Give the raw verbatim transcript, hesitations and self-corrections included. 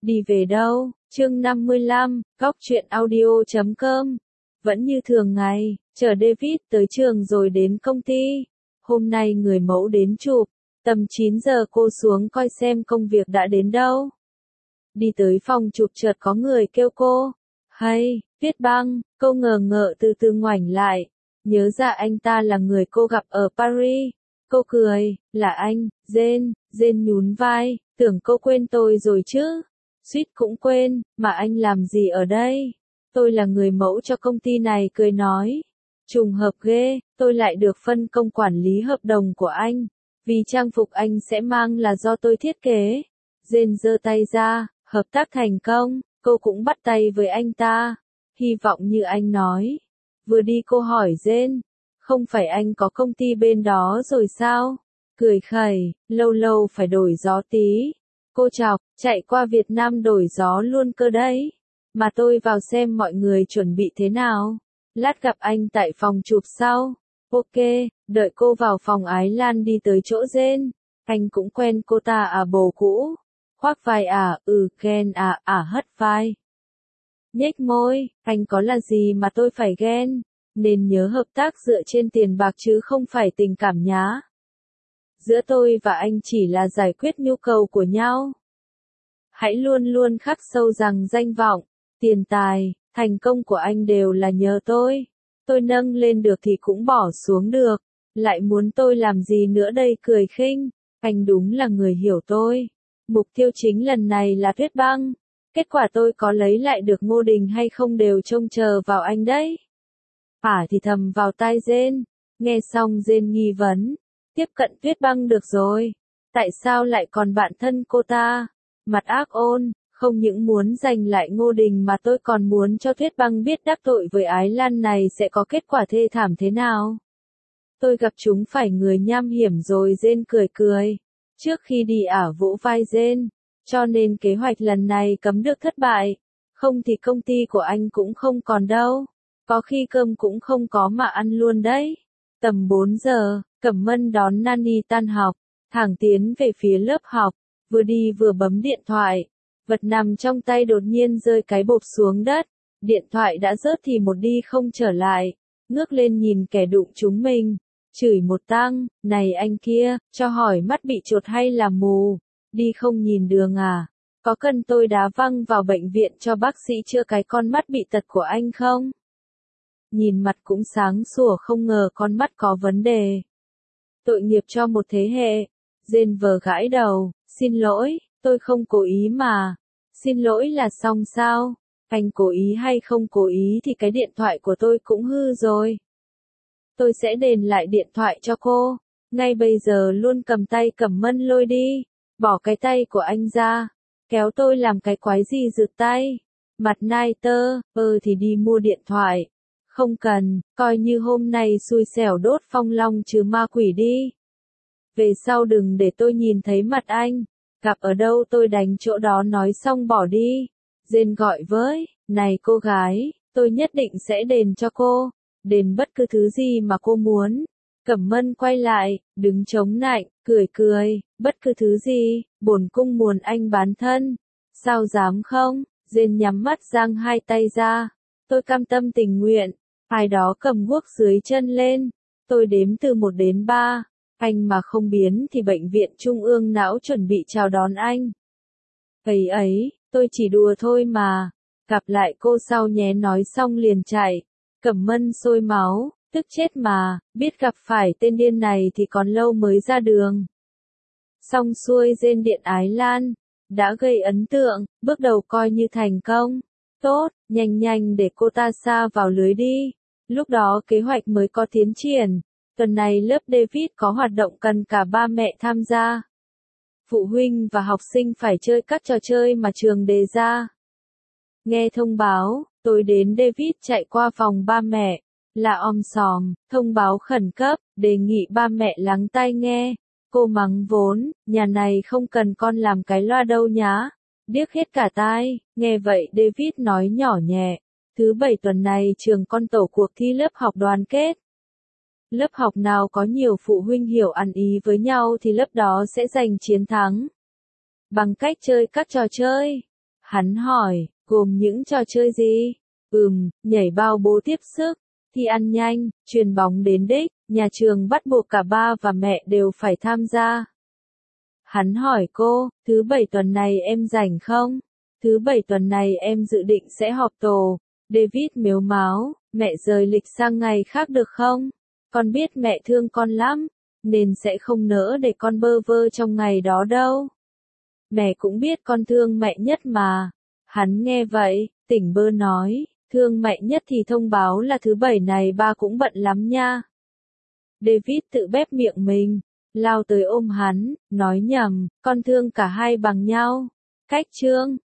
Đi về đâu? Chương năm mươi lăm, góc truyện audio chấm com. Vẫn như thường ngày, chờ David tới trường rồi đến công ty. Hôm nay người mẫu đến chụp, tầm chín giờ cô xuống coi xem công việc đã đến đâu. Đi tới phòng chụp chợt có người kêu cô. Hay, Tuyết Băng, cô ngờ ngợ từ từ ngoảnh lại. Nhớ ra anh ta là người cô gặp ở Paris. Cô cười, là anh, Jane, Jane nhún vai, tưởng cô quên tôi rồi chứ. Suýt cũng quên, mà anh làm gì ở đây? Tôi là người mẫu cho công ty này, cười nói. Trùng hợp ghê, tôi lại được phân công quản lý hợp đồng của anh. Vì trang phục anh sẽ mang là do tôi thiết kế. Jane giơ tay ra, hợp tác thành công, cô cũng bắt tay với anh ta. Hy vọng như anh nói. Vừa đi cô hỏi Jane, không phải anh có công ty bên đó rồi sao? Cười khẩy, lâu lâu phải đổi gió tí. Cô chọc, chạy qua Việt Nam đổi gió luôn cơ đấy. Mà tôi vào xem mọi người chuẩn bị thế nào. Lát gặp anh tại phòng chụp sau. Ok, đợi cô vào phòng Ái Lan đi tới chỗ Jane. Anh cũng quen cô ta à, bồ cũ. Khoác vai à, ừ, ghen à, à hất vai. Nhếch môi, anh có là gì mà tôi phải ghen. Nên nhớ hợp tác dựa trên tiền bạc chứ không phải tình cảm nhá. Giữa tôi và anh chỉ là giải quyết nhu cầu của nhau. Hãy luôn luôn khắc sâu rằng danh vọng, tiền tài, thành công của anh đều là nhờ tôi. Tôi nâng lên được thì cũng bỏ xuống được. Lại muốn tôi làm gì nữa đây, cười khinh. Anh đúng là người hiểu tôi. Mục tiêu chính lần này là Tuyết Băng. Kết quả tôi có lấy lại được Ngô Đình hay không đều trông chờ vào anh đấy. Ả thì thầm vào tai Jane. Nghe xong Jane nghi vấn. Tiếp cận Tuyết Băng được rồi. Tại sao lại còn bạn thân cô ta? Mặt ác ôn, không những muốn giành lại Ngô Đình mà tôi còn muốn cho Tuyết Băng biết đắc tội với Ái Lan này sẽ có kết quả thê thảm thế nào. Tôi gặp chúng phải người nham hiểm rồi, Jane cười cười. Trước khi đi Ả vỗ vai Jane. Cho nên kế hoạch lần này cấm được thất bại. Không thì công ty của anh cũng không còn đâu. Có khi cơm cũng không có mà ăn luôn đấy. Tầm bốn giờ, Cẩm Mân đón Nani tan học, thẳng tiến về phía lớp học, vừa đi vừa bấm điện thoại. Vật nằm trong tay đột nhiên rơi cái bộp xuống đất, điện thoại đã rớt thì một đi không trở lại. Ngước lên nhìn kẻ đụng chúng mình, chửi một tang, này anh kia, cho hỏi mắt bị chột hay là mù, đi không nhìn đường à? Có cần tôi đá văng vào bệnh viện cho bác sĩ chữa cái con mắt bị tật của anh không? Nhìn mặt cũng sáng sủa, không ngờ con mắt có vấn đề. Tội nghiệp cho một thế hệ. Jane vờ gãi đầu, xin lỗi, tôi không cố ý mà. Xin lỗi là xong sao? Anh cố ý hay không cố ý thì cái điện thoại của tôi cũng hư rồi. Tôi sẽ đền lại điện thoại cho cô. Ngay bây giờ luôn, cầm tay Cẩm Mân lôi đi. Bỏ cái tay của anh ra. Kéo tôi làm cái quái gì rượt tay. Mặt nai tơ, ơ thì đi mua điện thoại. Không cần, coi như hôm nay xui xẻo đốt phong long chứ ma quỷ đi. Về sau đừng để tôi nhìn thấy mặt anh. Gặp ở đâu tôi đánh chỗ đó, nói xong bỏ đi. Jane gọi với, này cô gái, tôi nhất định sẽ đền cho cô. Đền bất cứ thứ gì mà cô muốn. Cẩm Mân quay lại, đứng chống nạnh, cười cười, bất cứ thứ gì, bổn cung muốn anh bán thân. Sao dám không? Jane nhắm mắt giang hai tay ra. Tôi cam tâm tình nguyện. Ai đó cầm guốc dưới chân lên. Tôi đếm từ một đến ba. Anh mà không biến thì bệnh viện trung ương não chuẩn bị chào đón anh. Ấy ấy, tôi chỉ đùa thôi mà. Gặp lại cô sau nhé, nói xong liền chạy. Cẩm Mân sôi máu, tức chết mà, biết gặp phải tên điên này thì còn lâu mới ra đường. Xong xuôi, Jane điện Ái Lan. Đã gây ấn tượng, bước đầu coi như thành công. Tốt, nhanh nhanh để cô ta sa vào lưới đi. Lúc đó kế hoạch mới có tiến triển. Tuần này lớp David có hoạt động cần cả ba mẹ tham gia. Phụ huynh và học sinh phải chơi các trò chơi mà trường đề ra. Nghe thông báo, tôi đến David chạy qua phòng ba mẹ. Là om sòm, thông báo khẩn cấp, đề nghị ba mẹ lắng tai nghe. Cô mắng vốn, nhà này không cần con làm cái loa đâu nhá. Điếc hết cả tai. Nghe vậy David nói nhỏ nhẹ. Thứ bảy tuần này trường con tổ cuộc thi lớp học đoàn kết. Lớp học nào có nhiều phụ huynh hiểu ăn ý với nhau thì lớp đó sẽ giành chiến thắng. Bằng cách chơi các trò chơi. Hắn hỏi, gồm những trò chơi gì? Ừm, nhảy bao bố tiếp sức, thi ăn nhanh, chuyền bóng đến đích, nhà trường bắt buộc cả ba và mẹ đều phải tham gia. Hắn hỏi cô, thứ bảy tuần này em rảnh không? Thứ bảy tuần này em dự định sẽ họp tổ. David mếu máo, mẹ rời lịch sang ngày khác được không? Con biết mẹ thương con lắm, nên sẽ không nỡ để con bơ vơ trong ngày đó đâu. Mẹ cũng biết con thương mẹ nhất mà. Hắn nghe vậy, tỉnh bơ nói, thương mẹ nhất thì thông báo là thứ bảy này ba cũng bận lắm nha. David tự bép miệng mình, lao tới ôm hắn, nói nhầm, con thương cả hai bằng nhau. Cách chương